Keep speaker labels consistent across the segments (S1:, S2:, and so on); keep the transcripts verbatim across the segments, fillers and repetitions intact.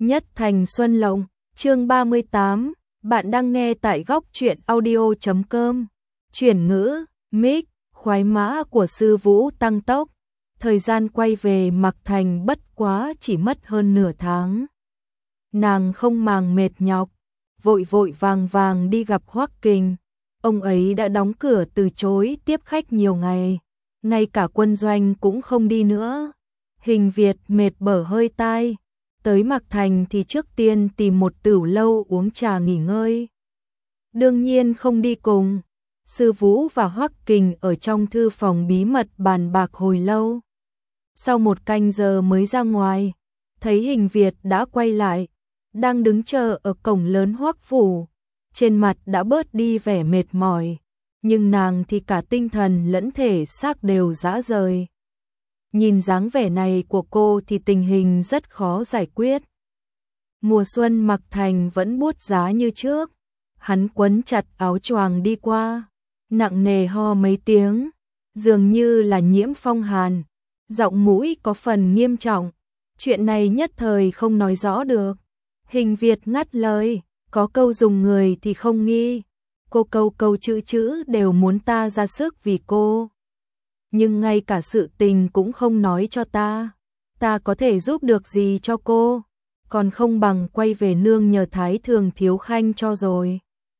S1: Nhất Thành Xuân Lộng, chương ba mươi tám, bạn đang nghe tại góc truyện audio chấm com. Chuyển ngữ, mic, khoái mã của Sư Vũ tăng tốc. Thời gian quay về Mạc Thành bất quá chỉ mất hơn nửa tháng. Nàng không màng mệt nhọc, vội vội vàng vàng đi gặp Hoắc Kình. Ông ấy đã đóng cửa từ chối tiếp khách nhiều ngày, ngay cả quân doanh cũng không đi nữa. Hình Việt mệt bở hơi tai, tới Mạc Thành thì trước tiên tìm một tửu lâu uống trà nghỉ ngơi. Đương nhiên không đi cùng, Sư Vũ và Hoắc Kình ở trong thư phòng bí mật bàn bạc hồi lâu. Sau một canh giờ mới ra ngoài, thấy Hình Việt đã quay lại, đang đứng chờ ở cổng lớn Hoắc phủ. Trên mặt đã bớt đi vẻ mệt mỏi, nhưng nàng thì cả tinh thần lẫn thể xác đều rã rời. Nhìn dáng vẻ này của cô thì tình hình rất khó giải quyết. Mùa xuân Mạc Thành vẫn buốt giá như trước, hắn quấn chặt áo choàng đi qua, nặng nề ho mấy tiếng, dường như là nhiễm phong hàn, giọng mũi có phần nghiêm trọng, chuyện này nhất thời không nói rõ được. Hình Việt ngắt lời, có câu dùng người thì không nghi, cô câu câu chữ chữ đều muốn ta ra sức vì cô. Nhưng ngay cả sự tình cũng không nói cho ta, ta có thể giúp được gì cho cô, còn không bằng quay về nương nhờ Thái Thường thiếu khanh cho rồi.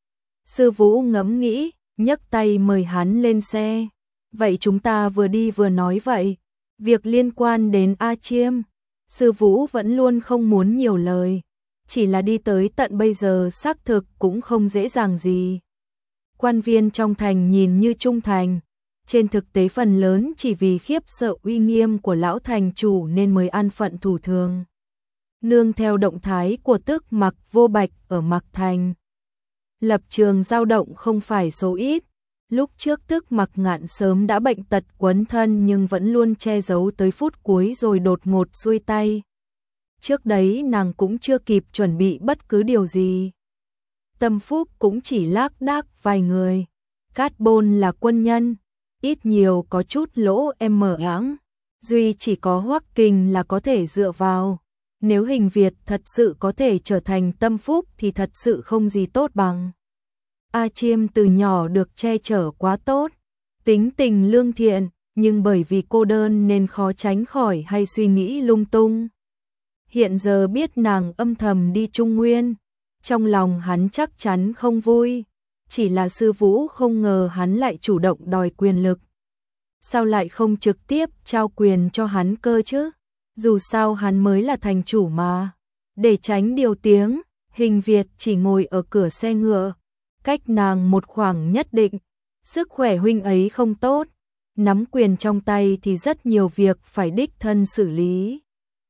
S1: Sư Vũ ngẫm nghĩ, nhấc tay mời hắn lên xe. Vậy chúng ta vừa đi vừa nói vậy, việc liên quan đến A Chiêm. Sư Vũ vẫn luôn không muốn nhiều lời, chỉ là đi tới tận bây giờ xác thực cũng không dễ dàng gì. Quan viên trong thành nhìn như trung thành, trên thực tế phần lớn chỉ vì khiếp sợ uy nghiêm của lão thành chủ nên mới an phận thủ thường. Nương theo động thái của Tước Mặc Vô Bạch ở Mạc Thành, lập trường dao động không phải số ít. Lúc trước Tước Mặc Ngạn sớm đã bệnh tật quấn thân nhưng vẫn luôn che giấu tới phút cuối rồi đột ngột xuôi tay. Trước đấy nàng cũng chưa kịp chuẩn bị bất cứ điều gì. Tâm Phúc cũng chỉ lác đác vài người. Cát Bôn là quân nhân, ít nhiều có chút lỗ em mở áng. Duy chỉ có Hoắc Kình là có thể dựa vào. Nếu Hình Việt thật sự có thể trở thành Tâm Phúc thì thật sự không gì tốt bằng. A Chiêm từ nhỏ được che chở quá tốt, tính tình lương thiện, nhưng bởi vì cô đơn nên khó tránh khỏi hay suy nghĩ lung tung. Hiện giờ biết nàng âm thầm đi Trung Nguyên, trong lòng hắn chắc chắn không vui, chỉ là Sư Vũ không ngờ hắn lại chủ động đòi quyền lực. Sao lại không trực tiếp trao quyền cho hắn cơ chứ? Dù sao hắn mới là thành chủ mà. Để tránh điều tiếng, Hình Việt chỉ ngồi ở cửa xe ngựa, cách nàng một khoảng nhất định. Sức khỏe huynh ấy không tốt, nắm quyền trong tay thì rất nhiều việc phải đích thân xử lý,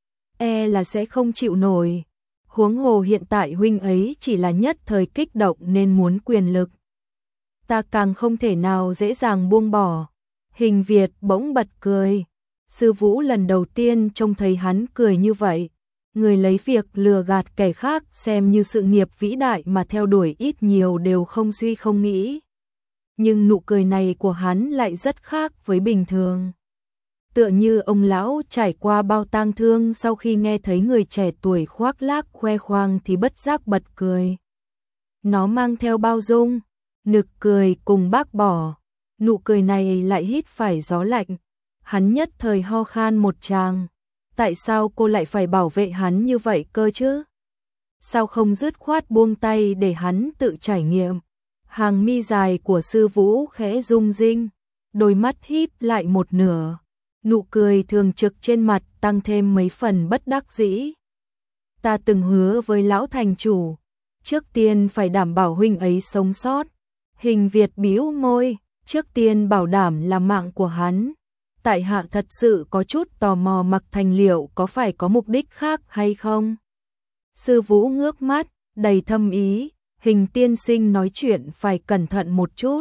S1: e là sẽ không chịu nổi. Huống hồ hiện tại huynh ấy chỉ là nhất thời kích động nên muốn quyền lực, ta càng không thể nào dễ dàng buông bỏ. Hình Việt bỗng bật cười. Sư Vũ lần đầu tiên trông thấy hắn cười như vậy. Người lấy việc lừa gạt kẻ khác xem như sự nghiệp vĩ đại mà theo đuổi ít nhiều đều không suy không nghĩ. Nhưng nụ cười này của hắn lại rất khác với bình thường. Tựa như ông lão trải qua bao tang thương sau khi nghe thấy người trẻ tuổi khoác lác khoe khoang thì bất giác bật cười. Nó mang theo bao dung, nực cười cùng bác bỏ. Nụ cười này lại hít phải gió lạnh. Hắn nhất thời ho khan một tràng. Tại sao cô lại phải bảo vệ hắn như vậy cơ chứ? Sao không dứt khoát buông tay để hắn tự trải nghiệm? Hàng mi dài của Sư Vũ khẽ rung rinh, đôi mắt híp lại một nửa. Nụ cười thường trực trên mặt tăng thêm mấy phần bất đắc dĩ. Ta từng hứa với lão thành chủ, trước tiên phải đảm bảo huynh ấy sống sót. Hình Việt bĩu môi, trước tiên bảo đảm là mạng của hắn. Tại hạ thật sự có chút tò mò Mạc Thành liệu có phải có mục đích khác hay không? Sư Vũ ngước mắt, đầy thâm ý, Hình tiên sinh nói chuyện phải cẩn thận một chút.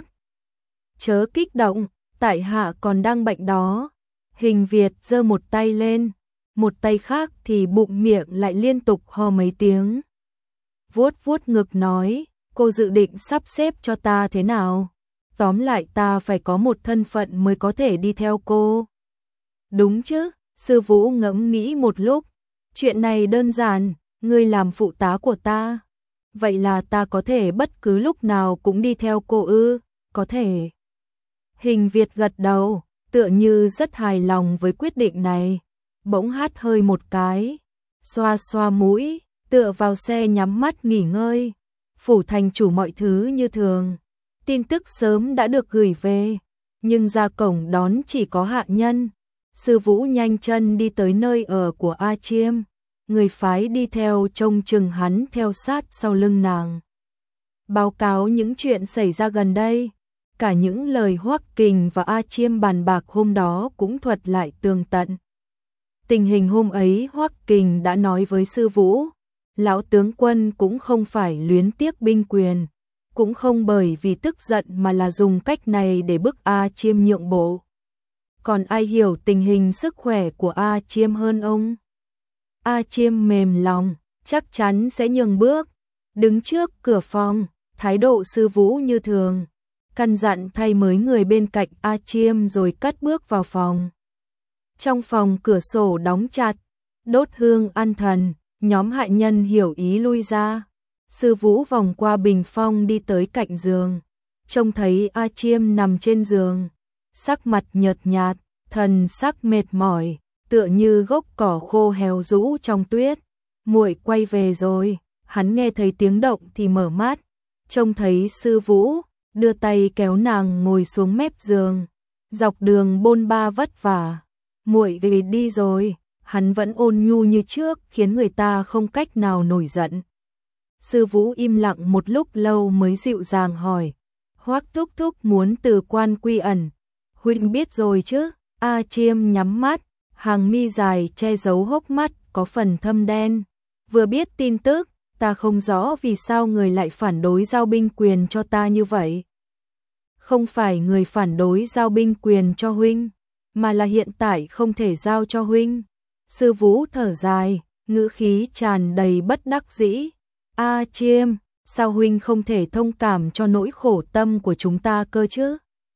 S1: Chớ kích động, tại hạ còn đang bệnh đó. Hình Việt giơ một tay lên, một tay khác thì bụng miệng lại liên tục ho mấy tiếng. Vuốt vuốt ngực nói, cô dự định sắp xếp cho ta thế nào? Tóm lại ta phải có một thân phận mới có thể đi theo cô. Đúng chứ? Sư Vũ ngẫm nghĩ một lúc. Chuyện này đơn giản, ngươi làm phụ tá của ta. Vậy là ta có thể bất cứ lúc nào cũng đi theo cô ư? Có thể. Hình Việt gật đầu, tựa như rất hài lòng với quyết định này. Bỗng hắt hơi một cái, xoa xoa mũi, tựa vào xe nhắm mắt nghỉ ngơi. Phủ thành chủ mọi thứ như thường. Tin tức sớm đã được gửi về, nhưng ra cổng đón chỉ có hạ nhân. Sư Vũ nhanh chân đi tới nơi ở của A Chiêm, người phái đi theo trông chừng hắn theo sát sau lưng nàng. Báo cáo những chuyện xảy ra gần đây, cả những lời Hoắc Kình và A Chiêm bàn bạc hôm đó cũng thuật lại tường tận. Tình hình hôm ấy Hoắc Kình đã nói với Sư Vũ, lão tướng quân cũng không phải luyến tiếc binh quyền, cũng không bởi vì tức giận mà là dùng cách này để bức A Chiêm nhượng bộ. Còn ai hiểu tình hình sức khỏe của A Chiêm hơn ông? A Chiêm mềm lòng, chắc chắn sẽ nhường bước, đứng trước cửa phòng, thái độ Sư Vũ như thường, căn dặn thay mới người bên cạnh A Chiêm rồi cất bước vào phòng. Trong phòng cửa sổ đóng chặt, đốt hương ăn thần, nhóm hạ nhân hiểu ý lui ra. Sư Vũ vòng qua bình phong đi tới cạnh giường, trông thấy A Chiêm nằm trên giường, sắc mặt nhợt nhạt, thần sắc mệt mỏi, tựa như gốc cỏ khô héo rũ trong tuyết. Muội quay về rồi. Hắn nghe thấy tiếng động thì mở mắt, trông thấy Sư Vũ, đưa tay kéo nàng ngồi xuống mép giường. Dọc đường bôn ba vất vả, muội gầy đi rồi. Hắn vẫn ôn nhu như trước, khiến người ta không cách nào nổi giận. Sư Vũ im lặng một lúc lâu mới dịu dàng hỏi, Hoắc thúc thúc muốn từ quan quy ẩn, huynh biết rồi chứ? A Chiêm nhắm mắt, hàng mi dài che giấu hốc mắt có phần thâm đen. Vừa biết tin tức, ta không rõ vì sao người lại phản đối giao binh quyền cho ta như vậy. Không phải người phản đối giao binh quyền cho huynh, mà là hiện tại không thể giao cho huynh. Sư Vũ thở dài, ngữ khí tràn đầy bất đắc dĩ. A Chiêm, sao huynh không thể thông cảm cho nỗi khổ tâm của chúng ta cơ chứ?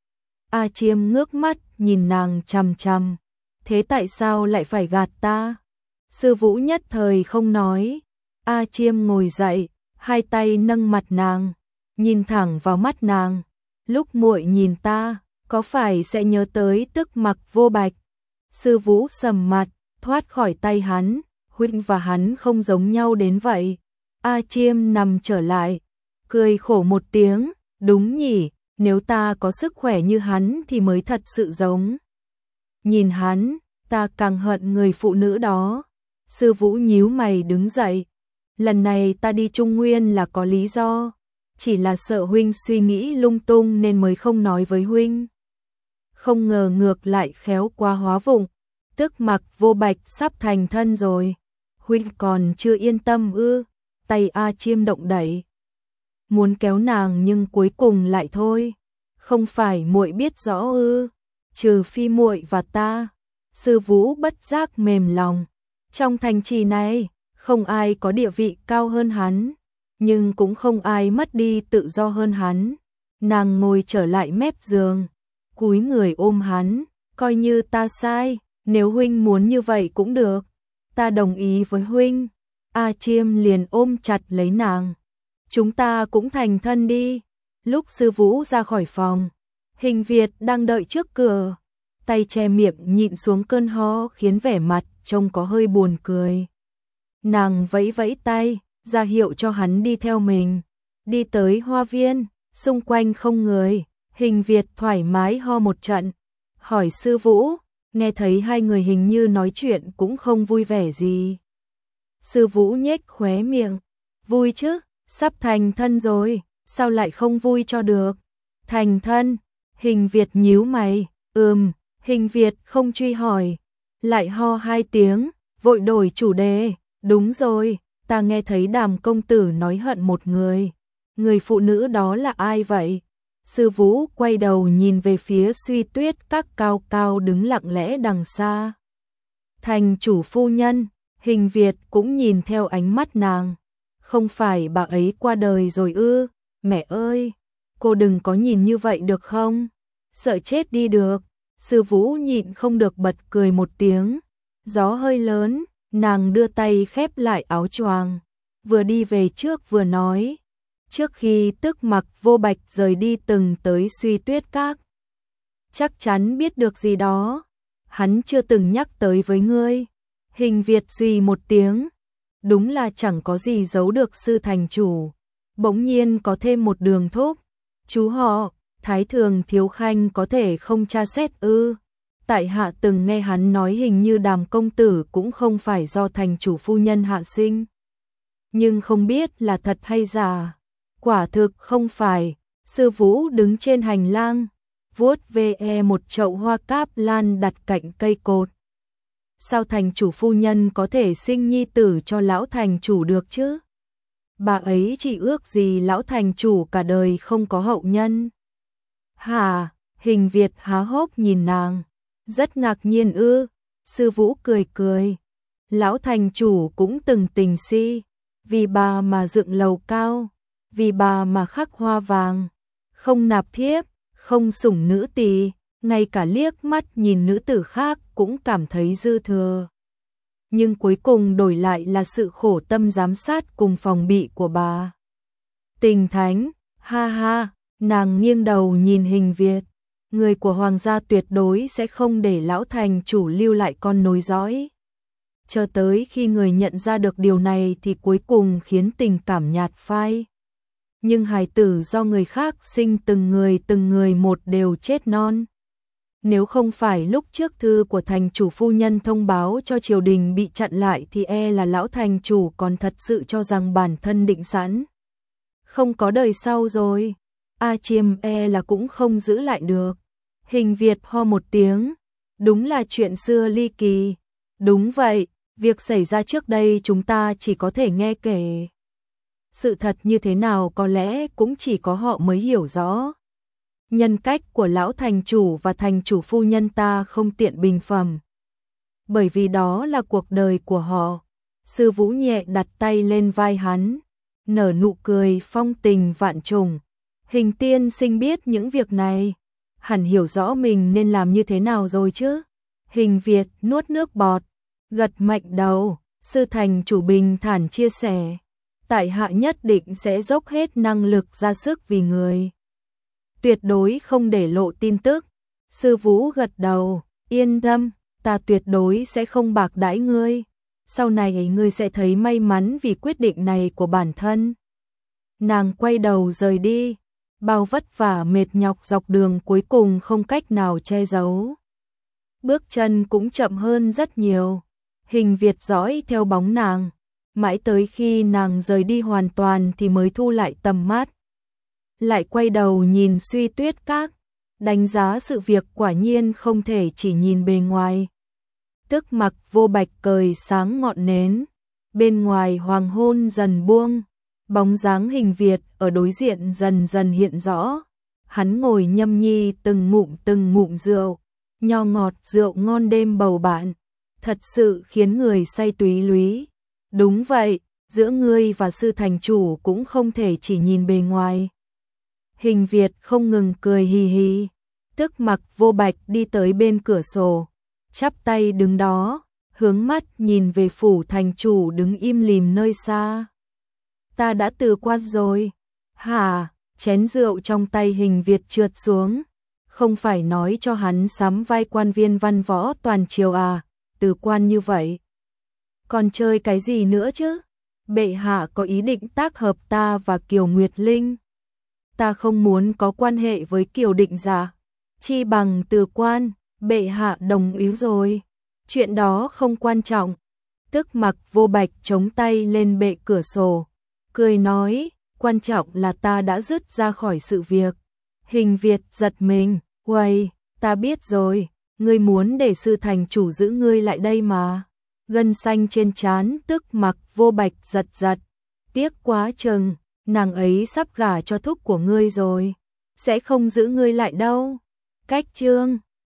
S1: A Chiêm ngước mắt nhìn nàng chằm chằm. Thế tại sao lại phải gạt ta? Sư Vũ nhất thời không nói. A Chiêm ngồi dậy, hai tay nâng mặt nàng, nhìn thẳng vào mắt nàng. Lúc muội nhìn ta, có phải sẽ nhớ tới Tức Mặc Vô Bạch? Sư Vũ sầm mặt, thoát khỏi tay hắn. Huynh và hắn không giống nhau đến vậy. A Chiêm nằm trở lại, cười khổ một tiếng. Đúng nhỉ, nếu ta có sức khỏe như hắn thì mới thật sự giống. Nhìn hắn, ta càng hận người phụ nữ đó. Sư Vũ nhíu mày đứng dậy. Lần này ta đi Trung Nguyên là có lý do, chỉ là sợ huynh suy nghĩ lung tung nên mới không nói với huynh. Không ngờ ngược lại khéo quá hóa vụng. Tức Mặc Vô Bạch sắp thành thân rồi, huynh còn chưa yên tâm ư? Tay A Chiêm động đẩy, muốn kéo nàng nhưng cuối cùng lại thôi. Không phải muội biết rõ ư? Trừ phi muội và ta. Sư Vũ bất giác mềm lòng. Trong thành trì này, không ai có địa vị cao hơn hắn, nhưng cũng không ai mất đi tự do hơn hắn. Nàng ngồi trở lại mép giường, cúi người ôm hắn, coi như ta sai, nếu huynh muốn như vậy cũng được, ta đồng ý với huynh. A Chiêm liền ôm chặt lấy nàng. Chúng ta cũng thành thân đi. Lúc Sư Vũ ra khỏi phòng, Hình Việt đang đợi trước cửa, tay che miệng nhịn xuống cơn ho khiến vẻ mặt trông có hơi buồn cười. Nàng vẫy vẫy tay, ra hiệu cho hắn đi theo mình. Đi tới hoa viên, xung quanh không người, Hình Việt thoải mái ho một trận. Hỏi Sư Vũ, nghe thấy hai người hình như nói chuyện cũng không vui vẻ gì. Sư Vũ nhếch khóe miệng, vui chứ, sắp thành thân rồi, sao lại không vui cho được? Thành thân? Hình Việt nhíu mày, ừm. Hình Việt không truy hỏi, lại ho hai tiếng, vội đổi chủ đề. Đúng rồi, ta nghe thấy Đàm công tử nói hận một người. Người phụ nữ đó là ai vậy? Sư Vũ quay đầu nhìn về phía Suy Tuyết Các cao cao đứng lặng lẽ đằng xa. Thành chủ phu nhân. Hình Việt cũng nhìn theo ánh mắt nàng. Không phải bà ấy qua đời rồi ư? Mẹ ơi, cô đừng có nhìn như vậy được không? Sợ chết đi được. Sư Vũ nhịn không được bật cười một tiếng. Gió hơi lớn, nàng đưa tay khép lại áo choàng, vừa đi về trước vừa nói. Trước khi Tức Mặc Vô Bạch rời đi từng tới Suy Tuyết Các. Chắc chắn biết được gì đó. Hắn chưa từng nhắc tới với ngươi. Hình Việt suy một tiếng. Đúng là chẳng có gì giấu được sư thành chủ. Bỗng nhiên có thêm một đường thúc. Chú họ, Thái Thường Thiếu Khanh có thể không tra xét ư? Tại hạ từng nghe hắn nói hình như Đàm công tử cũng không phải do thành chủ phu nhân hạ sinh. Nhưng không biết là thật hay giả. Quả thực không phải. Sư Vũ đứng trên hành lang, vuốt ve một chậu hoa cáp lan đặt cạnh cây cột. Sao thành chủ phu nhân có thể sinh nhi tử cho lão thành chủ được chứ? Bà ấy chỉ ước gì lão thành chủ cả đời không có hậu nhân. Hả? Hình Việt há hốc nhìn nàng. Rất ngạc nhiên ư? Sư Vũ cười cười. Lão thành chủ cũng từng tình si. Vì bà mà dựng lầu cao. Vì bà mà khắc hoa vàng. Không nạp thiếp, không sủng nữ tỳ, ngay cả liếc mắt nhìn nữ tử khác cũng cảm thấy dư thừa. Nhưng cuối cùng đổi lại là sự khổ tâm giám sát cùng phòng bị của bà. Tình thánh, ha ha, nàng nghiêng đầu nhìn Hình Việt. Người của hoàng gia tuyệt đối sẽ không để lão thành chủ lưu lại con nối dõi. Chờ tới khi người nhận ra được điều này thì cuối cùng khiến tình cảm nhạt phai. Nhưng hài tử do người khác sinh từng người từng người một đều chết non. Nếu không phải lúc trước thư của thành chủ phu nhân thông báo cho triều đình bị chặn lại thì e là lão thành chủ còn thật sự cho rằng bản thân định sẵn. Không có đời sau rồi. A Chiêm e là cũng không giữ lại được. Hình Việt ho một tiếng. Đúng là chuyện xưa ly kỳ. Đúng vậy, việc xảy ra trước đây chúng ta chỉ có thể nghe kể. Sự thật như thế nào có lẽ cũng chỉ có họ mới hiểu rõ. Nhân cách của lão thành chủ và thành chủ phu nhân ta không tiện bình phẩm. Bởi vì đó là cuộc đời của họ. Sư Vũ nhẹ đặt tay lên vai hắn, nở nụ cười phong tình vạn trùng. Hình tiên sinh biết những việc này, hẳn hiểu rõ mình nên làm như thế nào rồi chứ. Hình Việt nuốt nước bọt, gật mạnh đầu. Sư thành chủ bình thản chia sẻ. Tại hạ nhất định sẽ dốc hết năng lực ra sức vì người. Tuyệt đối không để lộ tin tức. Sư Vũ gật đầu, yên tâm, ta tuyệt đối sẽ không bạc đãi ngươi. Sau này ngươi sẽ thấy may mắn vì quyết định này của bản thân. Nàng quay đầu rời đi, bao vất vả mệt nhọc dọc đường cuối cùng không cách nào che giấu. Bước chân cũng chậm hơn rất nhiều. Hình Việt dõi theo bóng nàng. Mãi tới khi nàng rời đi hoàn toàn thì mới thu lại tầm mắt. Lại quay đầu nhìn Suy Tuyết Các, đánh giá sự việc quả nhiên không thể chỉ nhìn bề ngoài. Tức Mặc Vô Bạch cời sáng ngọn nến, bên ngoài hoàng hôn dần buông, bóng dáng Hình Việt ở đối diện dần dần hiện rõ. Hắn ngồi nhâm nhi từng ngụm từng ngụm rượu, nho ngọt rượu ngon đêm bầu bạn, thật sự khiến người say túy lúy. Đúng vậy, giữa ngươi và sư thành chủ cũng không thể chỉ nhìn bề ngoài. Hình Việt không ngừng cười hì hì. Tức Mặc Vô Bạch đi tới bên cửa sổ, chắp tay đứng đó, hướng mắt nhìn về phủ thành chủ đứng im lìm nơi xa. Ta đã từ quan rồi. Hả? Chén rượu trong tay Hình Việt trượt xuống. Không phải nói cho hắn sắm vai quan viên văn võ toàn triều à? Từ quan như vậy còn chơi cái gì nữa chứ? Bệ hạ có ý định tác hợp ta và Kiều Nguyệt Linh. Ta không muốn có quan hệ với Kiều Định Giả. Chi bằng từ quan, bệ hạ đồng ý rồi. Chuyện đó không quan trọng. Tức Mặc Vô Bạch chống tay lên bệ cửa sổ, cười nói, quan trọng là ta đã dứt ra khỏi sự việc. Hình Việt giật mình, uầy, ta biết rồi, ngươi muốn để sư thành chủ giữ ngươi lại đây mà. Gân xanh trên trán Tức Mặc Vô Bạch giật giật. Tiếc quá chừng, nàng ấy sắp gả cho thúc của ngươi rồi, sẽ không giữ ngươi lại đâu. Cách chương